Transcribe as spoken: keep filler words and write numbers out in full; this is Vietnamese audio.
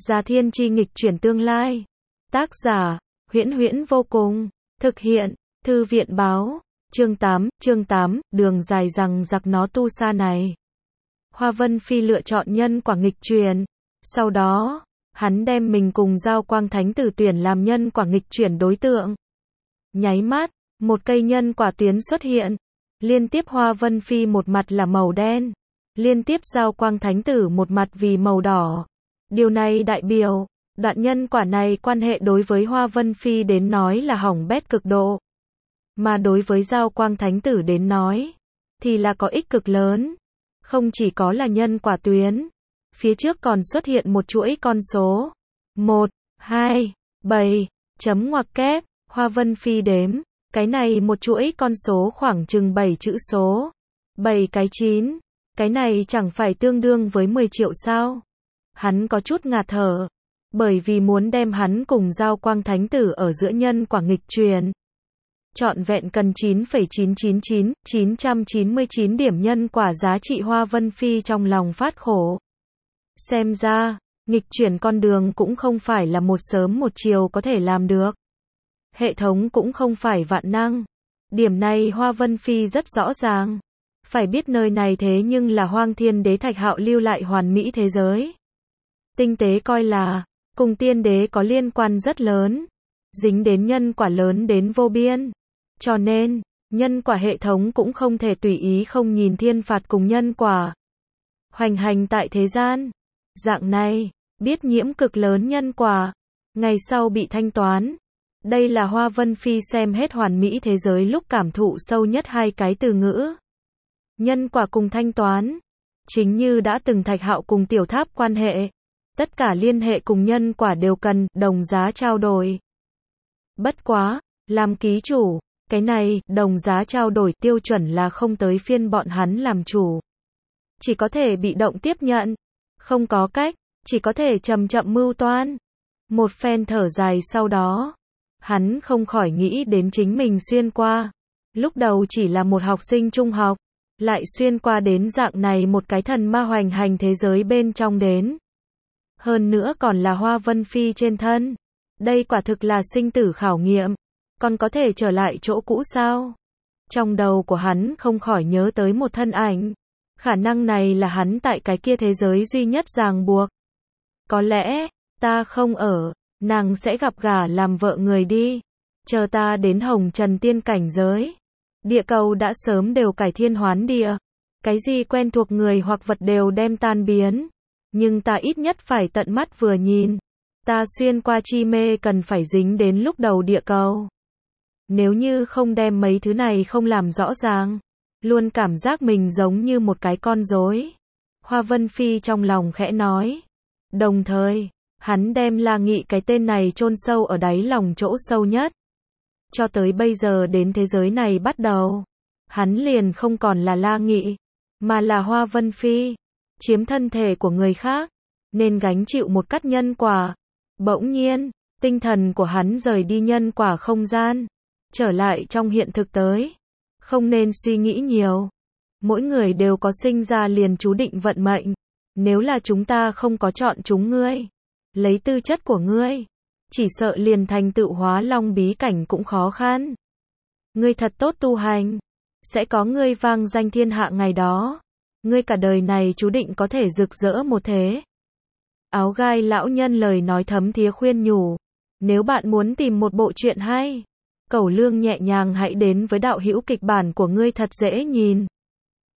Gia Thiên Chi nghịch chuyển tương lai. Tác giả, Huyễn Huyễn vô cùng. Thực hiện, Thư viện báo. Chương tám, chương tám, đường dài rằng giặc nó tu sa này. Hoa Vân Phi lựa chọn nhân quả nghịch chuyển. Sau đó, hắn đem mình cùng Giao Quang Thánh Tử tuyển làm nhân quả nghịch chuyển đối tượng. Nháy mắt, một cây nhân quả tuyến xuất hiện. Liên tiếp Hoa Vân Phi một mặt là màu đen. Liên tiếp Giao Quang Thánh Tử một mặt vì màu đỏ. Điều này đại biểu, đoạn nhân quả này quan hệ đối với Hoa Vân Phi đến nói là hỏng bét cực độ. Mà đối với Giao Quang Thánh Tử đến nói, thì là có ích cực lớn. Không chỉ có là nhân quả tuyến, phía trước còn xuất hiện một chuỗi con số. một, hai, bảy, chấm ngoặc kép, Hoa Vân Phi đếm, cái này một chuỗi con số khoảng chừng bảy chữ số. bảy cái chín, cái này chẳng phải tương đương với mười triệu sao? Hắn có chút ngạt thở, bởi vì muốn đem hắn cùng Giao Quang Thánh Tử ở giữa nhân quả nghịch chuyển. Trọn vẹn cần chín phẩy chín chín chín chín chín chín điểm nhân quả giá trị. Hoa Vân Phi trong lòng phát khổ. Xem ra, nghịch chuyển con đường cũng không phải là một sớm một chiều có thể làm được. Hệ thống cũng không phải vạn năng. Điểm này Hoa Vân Phi rất rõ ràng. Phải biết nơi này thế nhưng là Hoang Thiên Đế Thạch Hạo lưu lại hoàn mỹ thế giới. Tinh tế coi là, cùng tiên đế có liên quan rất lớn. Dính đến nhân quả lớn đến vô biên. Cho nên, nhân quả hệ thống cũng không thể tùy ý không nhìn thiên phạt cùng nhân quả. Hoành hành tại thế gian. Dạng này, biết nhiễm cực lớn nhân quả. Ngày sau bị thanh toán. Đây là Hoa Vân Phi xem hết hoàn mỹ thế giới lúc cảm thụ sâu nhất hai cái từ ngữ. Nhân quả cùng thanh toán. Chính như đã từng Thạch Hạo cùng Tiểu Tháp quan hệ. Tất cả liên hệ cùng nhân quả đều cần đồng giá trao đổi. Bất quá, làm ký chủ, cái này, đồng giá trao đổi tiêu chuẩn là không tới phiên bọn hắn làm chủ. Chỉ có thể bị động tiếp nhận. Không có cách, chỉ có thể chậm chậm mưu toan. Một phen thở dài sau đó, hắn không khỏi nghĩ đến chính mình xuyên qua. Lúc đầu chỉ là một học sinh trung học, lại xuyên qua đến dạng này một cái thần ma hoành hành thế giới bên trong đến. Hơn nữa còn là Hoa Vân Phi trên thân. Đây quả thực là sinh tử khảo nghiệm. Còn có thể trở lại chỗ cũ sao? Trong đầu của hắn không khỏi nhớ tới một thân ảnh. Khả năng này là hắn tại cái kia thế giới duy nhất ràng buộc. Có lẽ, ta không ở, nàng sẽ gặp gả làm vợ người đi. Chờ ta đến hồng trần tiên cảnh giới. Địa cầu đã sớm đều cải thiên hoán địa. Cái gì quen thuộc người hoặc vật đều đem tan biến. Nhưng ta ít nhất phải tận mắt vừa nhìn. Ta xuyên qua chi mê cần phải dính đến lúc đầu địa cầu. Nếu như không đem mấy thứ này không làm rõ ràng, luôn cảm giác mình giống như một cái con rối. Hoa Vân Phi trong lòng khẽ nói. Đồng thời, hắn đem La Nghị cái tên này chôn sâu ở đáy lòng chỗ sâu nhất. Cho tới bây giờ đến thế giới này bắt đầu, hắn liền không còn là La Nghị, mà là Hoa Vân Phi. Chiếm thân thể của người khác, nên gánh chịu một cắt nhân quả. Bỗng nhiên, tinh thần của hắn rời đi nhân quả không gian, trở lại trong hiện thực tới. Không nên suy nghĩ nhiều. Mỗi người đều có sinh ra liền chú định vận mệnh. Nếu là chúng ta không có chọn chúng ngươi, lấy tư chất của ngươi, chỉ sợ liền thành tựu hóa long bí cảnh cũng khó khăn. Ngươi thật tốt tu hành, sẽ có ngươi vang danh thiên hạ ngày đó. Ngươi cả đời này chú định có thể rực rỡ một thế. Áo gai lão nhân lời nói thấm thía khuyên nhủ. Nếu bạn muốn tìm một bộ truyện hay, cẩu lương nhẹ nhàng hãy đến với đạo hữu kịch bản của ngươi thật dễ nhìn.